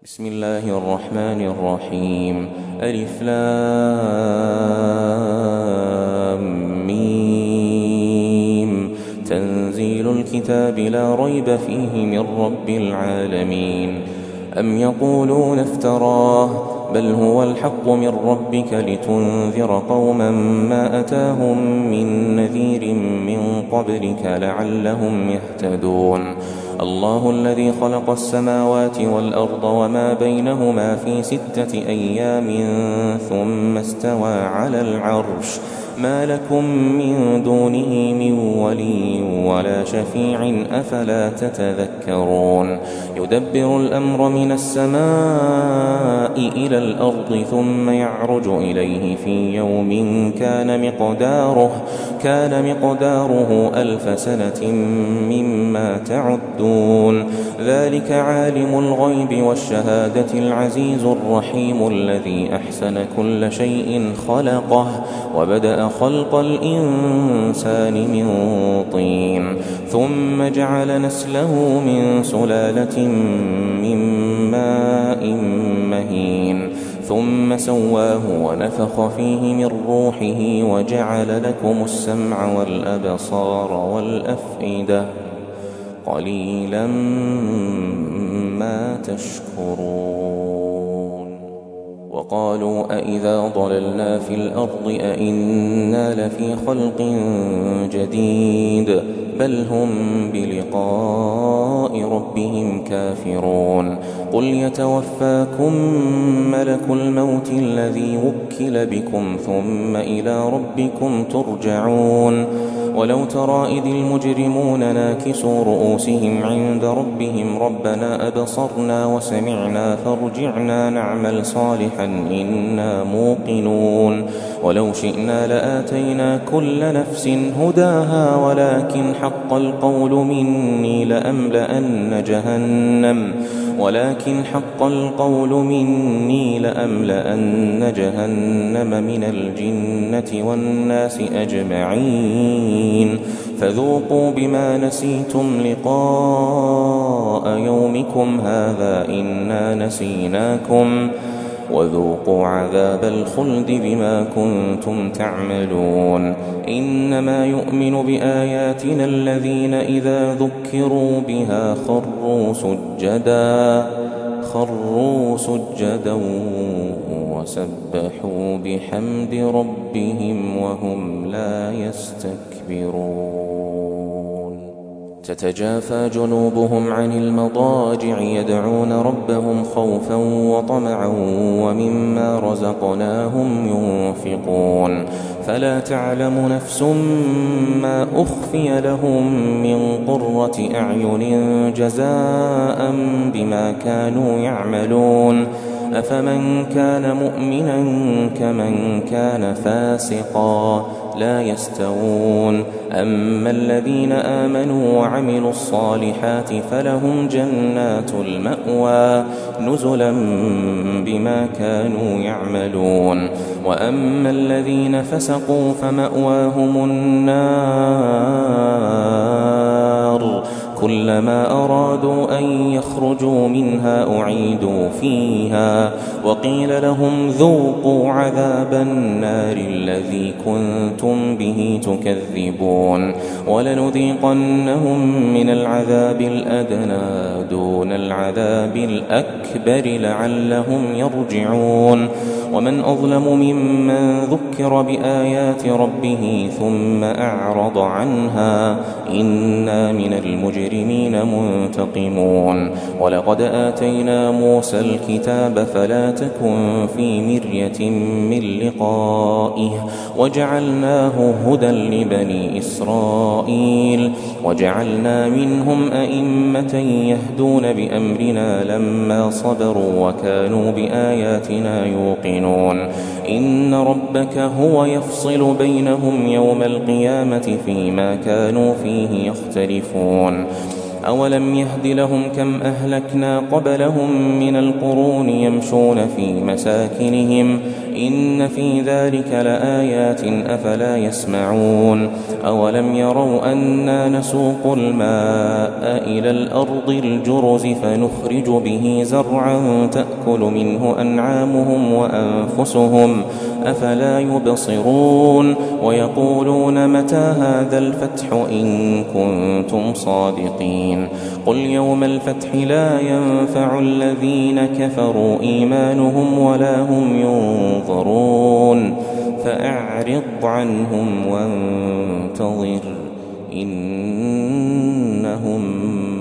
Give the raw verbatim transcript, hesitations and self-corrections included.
بسم الله الرحمن الرحيم. ألف لام ميم. تنزيل الكتاب لا ريب فيه من رب العالمين. أم يقولون افتراه بل هو الحق من ربك لتنذر قوما ما أتاهم من نذير من قبلك لعلهم يهتدون. الله الذي خلق السماوات والأرض وما بينهما في ستة أيام ثم استوى على العرش ما لكم من دونه من ولي ولا شفيع أفلا تتذكرون. يدبر الأمر من السماء إلى الأرض ثم يعرج إليه في يوم كان مقداره كان مقداره ألف سنة مما تعدون. ذلك عالم الغيب والشهادة العزيز الرحيم الذي أحسن كل شيء خلقه وبدأ خلق الإنسان من طين ثم جعل نسله من سلالة من ماء مهين ثم سواه ونفخ فيه من روحه وجعل لكم السمع والأبصار والأفئدة قليلا ما تشكرون. وقالوا أئذا ضللنا في الأرض أئنا لفي خلق جديد بل هم بلقاء ربهم كافرون. قل يتوفاكم ملك الموت الذي وكل بكم ثم إلى ربكم ترجعون. ولو ترى إذ المجرمون ناكسوا رؤوسهم عند ربهم ربنا أبصرنا وسمعنا فارجعنا نعمل صالحا إنا موقنون. ولو شئنا لآتينا كل نفس هداها ولكن حق القول مني لأملأن جهنم ولكن حق القول مني لأملأن جهنم من الجنة والناس أجمعين. فذوقوا بما نسيتم لقاء يومكم هذا إنا نسيناكم وذوقوا عذاب الخلد بما كنتم تعملون. إنما يؤمن بآياتنا الذين إذا ذكروا بها خروا سجدا خروا سجدا وسبحوا بحمد ربهم وهم لا يستكبرون. تتجافى جنوبهم عن المضاجع يدعون ربهم خوفا وطمعا ومما رزقناهم ينفقون. فلا تعلم نفس ما أخفي لهم من قرة أعين جزاء بما كانوا يعملون. أفمن كان مؤمنا كمن كان فاسقا لا يستوون. أما الذين آمنوا وعملوا الصالحات فلهم جنات المأوى نزلا بما كانوا يعملون. وأما الذين فسقوا فمأواهم النار كلما أرادوا أن يخرجوا منها أعيدوا فيها وقيل لهم ذوقوا عذاب النار الذي كنتم به تكذبون. ولنذيقنهم من العذاب الأدنى دون العذاب الأكبر لعلهم يرجعون. ومن أظلم ممن ذكر بآيات ربه ثم أعرض عنها إنا من المجرمين منتقمون. ولقد آتينا موسى الكتاب فلا تكن في مرية من لقائه وجعلناه هدى لبني إسرائيل وجعلنا منهم أئمة يهدون بأمرنا لما صبروا وكانوا بآياتنا يوقنون. إن ربك هو يفصل بينهم يوم القيامة فيما كانوا فيه يختلفون. أولم يهد لهم كم أهلكنا قبلهم من القرون يمشون في مساكنهم إن في ذلك لآيات أفلا يسمعون أولم يروا أنا نسوق الماء إلى الأرض الجرز فنخرج به زرعا تأكل منه أنعامهم وأنفسهم أفلا يبصرون ويقولون متى هذا الفتح إن كنتم صادقين قل يوم الفتح لا ينفع الذين كفروا إيمانهم ولا هم ينظرون فأعرض عنهم وانتظر إنهم